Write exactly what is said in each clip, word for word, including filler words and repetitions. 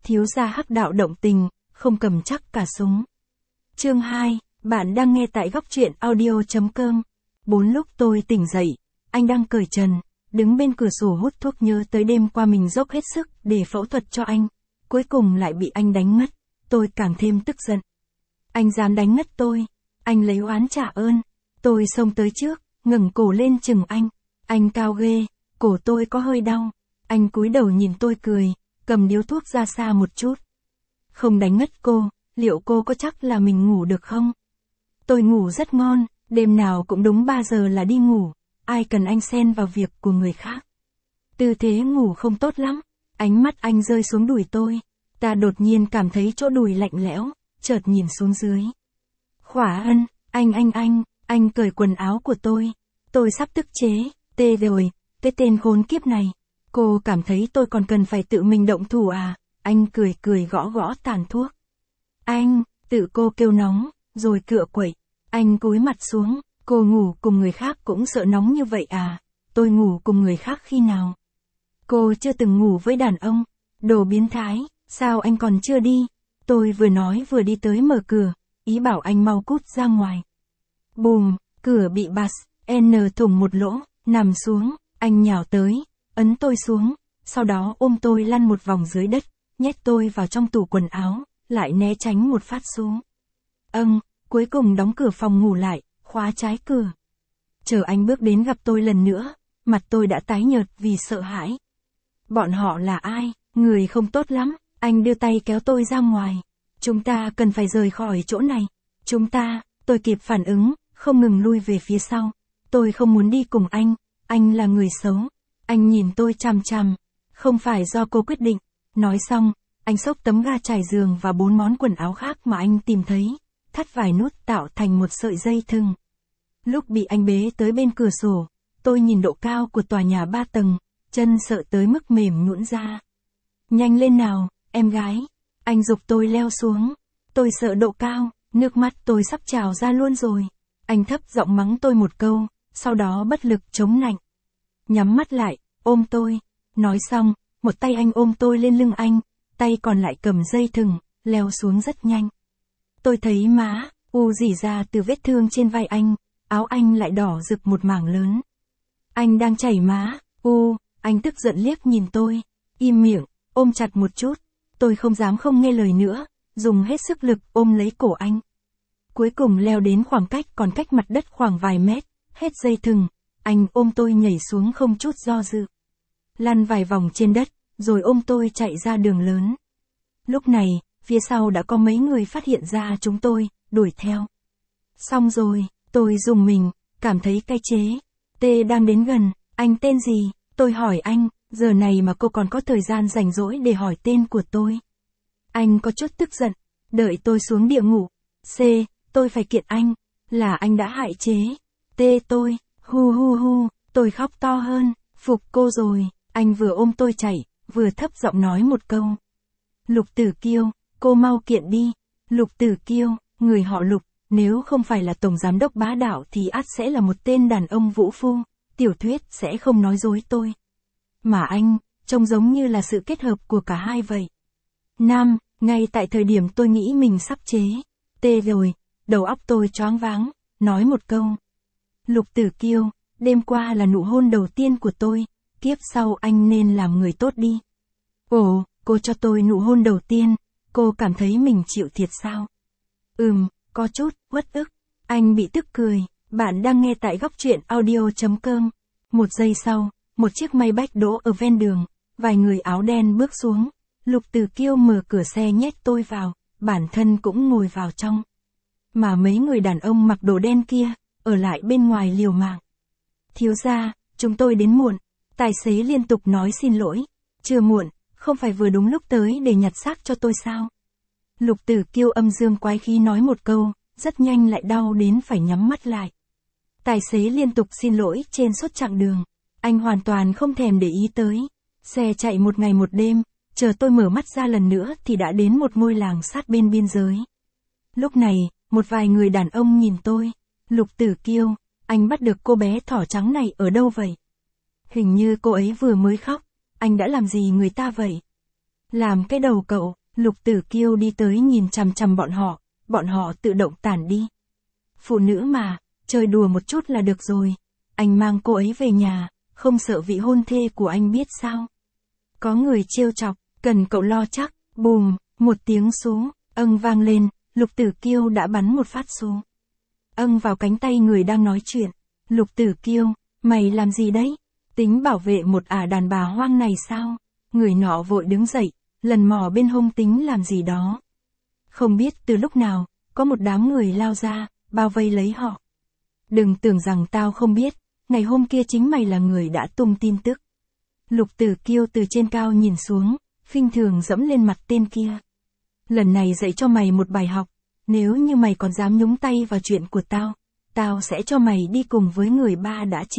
Thiếu gia hắc đạo động tình, không cầm chắc cả súng. Chương hai, bạn đang nghe tại góc truyện audio.com. Bốn lúc tôi tỉnh dậy, anh đang cởi trần, đứng bên cửa sổ hút thuốc nhớ tới đêm qua mình dốc hết sức để phẫu thuật cho anh. Cuối cùng lại bị anh đánh ngất, tôi càng thêm tức giận. Anh dám đánh ngất tôi, anh lấy oán trả ơn. Tôi xông tới trước, ngẩng cổ lên chừng anh. Anh cao ghê, cổ tôi có hơi đau. Anh cúi đầu nhìn tôi cười, cầm điếu thuốc ra xa một chút. Không đánh ngất cô, liệu cô có chắc là mình ngủ được không? Tôi ngủ rất ngon, đêm nào cũng đúng ba giờ là đi ngủ, ai cần anh xen vào việc của người khác. Tư thế ngủ không tốt lắm, ánh mắt anh rơi xuống đùi tôi. Ta đột nhiên cảm thấy chỗ đùi lạnh lẽo, chợt nhìn xuống dưới. Khỏa Ân, anh anh anh, anh cởi quần áo của tôi. Tôi sắp tức chế, tê rồi, cái tên khốn kiếp này. Cô cảm thấy tôi còn cần phải tự mình động thủ à? Anh cười cười gõ gõ tàn thuốc. Anh, tự cô kêu nóng, rồi cựa quậy. Anh cúi mặt xuống, cô ngủ cùng người khác cũng sợ nóng như vậy à? Tôi ngủ cùng người khác khi nào? Cô chưa từng ngủ với đàn ông. Đồ biến thái, sao anh còn chưa đi? Tôi vừa nói vừa đi tới mở cửa, ý bảo anh mau cút ra ngoài. Bùm, cửa bị bạt, N thủng một lỗ, nằm xuống, anh nhào tới, ấn tôi xuống, sau đó ôm tôi lăn một vòng dưới đất, nhét tôi vào trong tủ quần áo, lại né tránh một phát xuống. Âng, cuối cùng đóng cửa phòng ngủ lại, khóa trái cửa. Chờ anh bước đến gặp tôi lần nữa, mặt tôi đã tái nhợt vì sợ hãi. Bọn họ là ai? Người không tốt lắm. Anh đưa tay kéo tôi ra ngoài. Chúng ta cần phải rời khỏi chỗ này. Chúng ta, tôi kịp phản ứng, không ngừng lui về phía sau. Tôi không muốn đi cùng anh, anh là người xấu. Anh nhìn tôi chằm chằm, không phải do cô quyết định. Nói xong, anh xốc tấm ga trải giường và bốn món quần áo khác mà anh tìm thấy, thắt vài nút tạo thành một sợi dây thừng. Lúc bị anh bế tới bên cửa sổ, tôi nhìn độ cao của tòa nhà ba tầng, chân sợ tới mức mềm nhũn ra. Nhanh lên nào, em gái. Anh giục tôi leo xuống. Tôi sợ độ cao, nước mắt tôi sắp trào ra luôn rồi. Anh thấp giọng mắng tôi một câu, sau đó bất lực chống nạnh. Nhắm mắt lại, ôm tôi. Nói xong, một tay anh ôm tôi lên lưng anh, tay còn lại cầm dây thừng, leo xuống rất nhanh. Tôi thấy má, u rỉ ra từ vết thương trên vai anh, áo anh lại đỏ rực một mảng lớn. Anh đang chảy má, u, anh tức giận liếc nhìn tôi, im miệng, ôm chặt một chút. Tôi không dám không nghe lời nữa, dùng hết sức lực ôm lấy cổ anh. Cuối cùng leo đến khoảng cách còn cách mặt đất khoảng vài mét, hết dây thừng, anh ôm tôi nhảy xuống không chút do dự. Lăn vài vòng trên đất, rồi ôm tôi chạy ra đường lớn. Lúc này, phía sau đã có mấy người phát hiện ra chúng tôi, đuổi theo. Xong rồi, tôi dùng mình, cảm thấy cay chế. T đang đến gần, anh tên gì? Tôi hỏi anh, giờ này mà cô còn có thời gian rảnh rỗi để hỏi tên của tôi. Anh có chút tức giận, đợi tôi xuống địa ngục. C, tôi phải kiện anh, là anh đã hại chế. T tôi, hu hu hu, tôi khóc to hơn, phục cô rồi. Anh vừa ôm tôi chạy, vừa thấp giọng nói một câu. Lục Tử Kiêu, cô mau kiện đi. Lục Tử Kiêu, người họ Lục, nếu không phải là tổng giám đốc bá đạo thì ắt sẽ là một tên đàn ông vũ phu, tiểu thuyết sẽ không nói dối tôi. Mà anh, trông giống như là sự kết hợp của cả hai vậy. Nam, ngay tại thời điểm tôi nghĩ mình sắp chế. Tê rồi, đầu óc tôi choáng váng, nói một câu. Lục Tử Kiêu, đêm qua là nụ hôn đầu tiên của tôi, kiếp sau anh nên làm người tốt đi. Ồ, cô cho tôi nụ hôn đầu tiên, cô cảm thấy mình chịu thiệt sao? Ừm, có chút, uất ức. Anh bị tức cười, bạn đang nghe tại góc truyện audio.com. Một giây sau, một chiếc Maybach đỗ ở ven đường, vài người áo đen bước xuống. Lục Tử Kiêu mở cửa xe nhét tôi vào, bản thân cũng ngồi vào trong. Mà mấy người đàn ông mặc đồ đen kia, ở lại bên ngoài liều mạng. Thiếu gia, chúng tôi đến muộn. Tài xế liên tục nói xin lỗi. Chưa muộn, không phải vừa đúng lúc tới để nhặt xác cho tôi sao? Lục Tử Kiêu âm dương quái khí nói một câu, rất nhanh lại đau đến phải nhắm mắt lại. Tài xế liên tục xin lỗi trên suốt chặng đường. Anh hoàn toàn không thèm để ý tới. Xe chạy một ngày một đêm, chờ tôi mở mắt ra lần nữa thì đã đến một ngôi làng sát bên biên giới. Lúc này, một vài người đàn ông nhìn tôi. Lục Tử Kiêu, anh bắt được cô bé thỏ trắng này ở đâu vậy? Hình như cô ấy vừa mới khóc. Anh đã làm gì người ta vậy? Làm cái đầu cậu, Lục Tử Kiêu đi tới nhìn chằm chằm bọn họ, bọn họ tự động tản đi. Phụ nữ mà, chơi đùa một chút là được rồi. Anh mang cô ấy về nhà, không sợ vị hôn thê của anh biết sao. Có người trêu chọc, cần cậu lo chắc, bùm, một tiếng súng, âng vang lên, Lục Tử Kiêu đã bắn một phát súng. Âng vào cánh tay người đang nói chuyện. Lục Tử Kiêu, mày làm gì đấy? Tính bảo vệ một ả đàn bà hoang này sao? Người nọ vội đứng dậy, lần mò bên hông tính làm gì đó. Không biết từ lúc nào, có một đám người lao ra, bao vây lấy họ. Đừng tưởng rằng tao không biết, ngày hôm kia chính mày là người đã tung tin tức. Lục Tử Kiêu từ trên cao nhìn xuống, khinh thường dẫm lên mặt tên kia. Lần này dạy cho mày một bài học, nếu như mày còn dám nhúng tay vào chuyện của tao, tao sẽ cho mày đi cùng với người ba đã chế.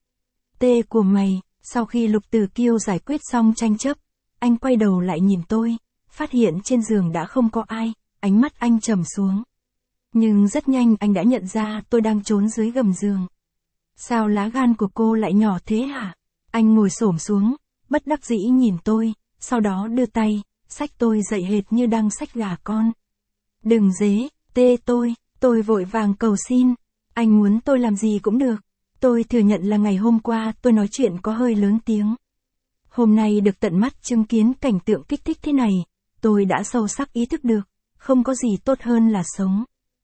Tê của mày, sau khi Lục Tử Kiêu giải quyết xong tranh chấp, anh quay đầu lại nhìn tôi, phát hiện trên giường đã không có ai, ánh mắt anh trầm xuống. Nhưng rất nhanh anh đã nhận ra tôi đang trốn dưới gầm giường. Sao lá gan của cô lại nhỏ thế hả? Anh ngồi xổm xuống, bất đắc dĩ nhìn tôi, sau đó đưa tay, xách tôi dậy hệt như đang xách gà con. Đừng dế, tê tôi, tôi vội vàng cầu xin. Anh muốn tôi làm gì cũng được. Tôi thừa nhận là ngày hôm qua tôi nói chuyện có hơi lớn tiếng. Hôm nay được tận mắt chứng kiến cảnh tượng kích thích thế này, tôi đã sâu sắc ý thức được, không có gì tốt hơn là sống.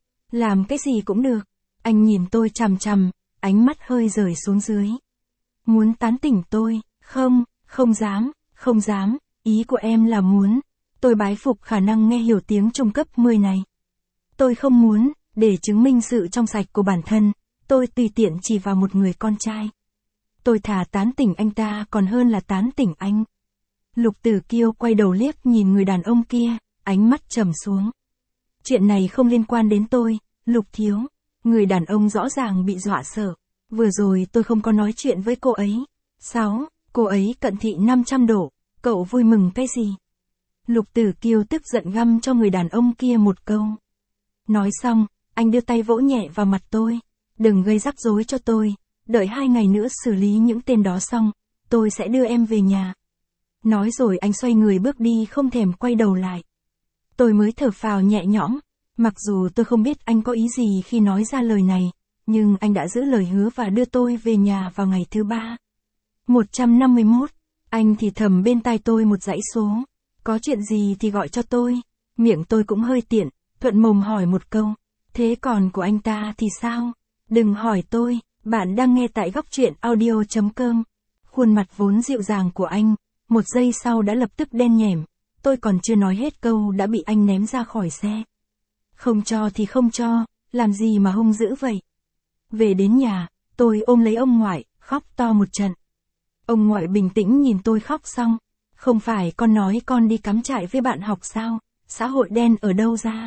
Làm cái gì cũng được. Anh nhìn tôi chằm chằm, ánh mắt hơi rời xuống dưới. Muốn tán tỉnh tôi, không, không dám, không dám, ý của em là muốn. Tôi bái phục khả năng nghe hiểu tiếng trung cấp mười này. Tôi không muốn, để chứng minh sự trong sạch của bản thân, tôi tùy tiện chỉ vào một người con trai. Tôi thà tán tỉnh anh ta còn hơn là tán tỉnh anh. Lục Tử Kiêu quay đầu liếc nhìn người đàn ông kia, ánh mắt trầm xuống. Chuyện này không liên quan đến tôi, Lục thiếu. Người đàn ông rõ ràng bị dọa sợ. Vừa rồi tôi không có nói chuyện với cô ấy. Sáu, cô ấy cận thị năm trăm độ, cậu vui mừng cái gì? Lục Tử Kiêu tức giận găm cho người đàn ông kia một câu. Nói xong, anh đưa tay vỗ nhẹ vào mặt tôi. Đừng gây rắc rối cho tôi, đợi hai ngày nữa xử lý những tên đó xong, tôi sẽ đưa em về nhà. Nói rồi anh xoay người bước đi không thèm quay đầu lại. Tôi mới thở phào nhẹ nhõm, mặc dù tôi không biết anh có ý gì khi nói ra lời này, nhưng anh đã giữ lời hứa và đưa tôi về nhà vào ngày thứ ba. một trăm năm mươi mốt, anh thì thầm bên tai tôi một dãy số. Có chuyện gì thì gọi cho tôi. Miệng tôi cũng hơi tiện, thuận mồm hỏi một câu. Thế còn của anh ta thì sao? Đừng hỏi tôi, bạn đang nghe tại góc truyện audio chấm com. Khuôn mặt vốn dịu dàng của anh, một giây sau đã lập tức đen nhẻm. Tôi còn chưa nói hết câu đã bị anh ném ra khỏi xe. Không cho thì không cho, làm gì mà hung dữ vậy? Về đến nhà, tôi ôm lấy ông ngoại, khóc to một trận. Ông ngoại bình tĩnh nhìn tôi khóc xong. Không phải con nói con đi cắm trại với bạn học sao? Xã hội đen ở đâu ra?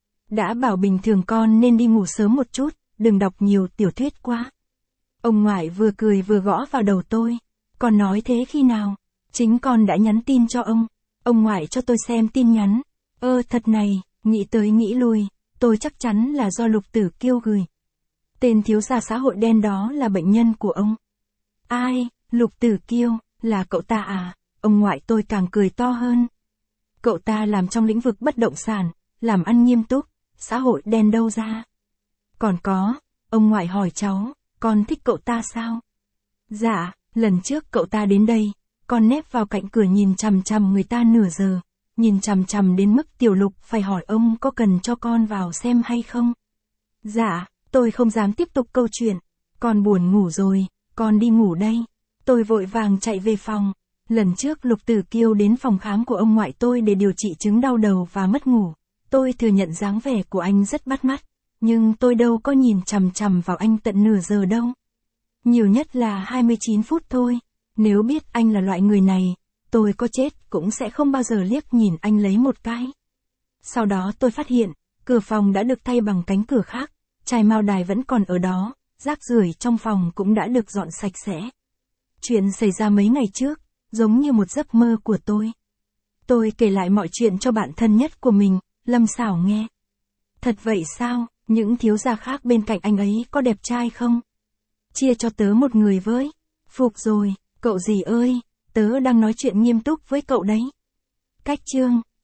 Đã bảo bình thường con nên đi ngủ sớm một chút, đừng đọc nhiều tiểu thuyết quá. Ông ngoại vừa cười vừa gõ vào đầu tôi. Con nói thế khi nào? Chính con đã nhắn tin cho ông. Ông ngoại cho tôi xem tin nhắn. Ơ thật này, nghĩ tới nghĩ lui, tôi chắc chắn là do Lục Tử Kiêu gửi. Tên thiếu gia xã hội đen đó là bệnh nhân của ông. Ai, Lục Tử Kiêu, là cậu ta à? Ông ngoại tôi càng cười to hơn. Cậu ta làm trong lĩnh vực bất động sản, làm ăn nghiêm túc, xã hội đen đâu ra? Còn có, ông ngoại hỏi cháu, con thích cậu ta sao? Dạ, lần trước cậu ta đến đây, con nép vào cạnh cửa nhìn chằm chằm người ta nửa giờ, nhìn chằm chằm đến mức Tiểu Lục phải hỏi ông có cần cho con vào xem hay không? Dạ, tôi không dám tiếp tục câu chuyện, con buồn ngủ rồi, con đi ngủ đây. Tôi vội vàng chạy về phòng. Lần trước Lục Tử Kiêu đến phòng khám của ông ngoại tôi để điều trị chứng đau đầu và mất ngủ. Tôi thừa nhận dáng vẻ của anh rất bắt mắt, nhưng tôi đâu có nhìn chằm chằm vào anh tận nửa giờ đâu. Nhiều nhất là hai mươi chín phút thôi. Nếu biết anh là loại người này, tôi có chết cũng sẽ không bao giờ liếc nhìn anh lấy một cái. Sau đó tôi phát hiện, cửa phòng đã được thay bằng cánh cửa khác, chai mao đài vẫn còn ở đó, rác rưởi trong phòng cũng đã được dọn sạch sẽ. Chuyện xảy ra mấy ngày trước, giống như một giấc mơ của tôi. Tôi kể lại mọi chuyện cho bạn thân nhất của mình, Lâm Sảo nghe. Thật vậy sao, những thiếu gia khác bên cạnh anh ấy có đẹp trai không? Chia cho tớ một người với. Phục rồi, cậu gì ơi, tớ đang nói chuyện nghiêm túc với cậu đấy. Cách chương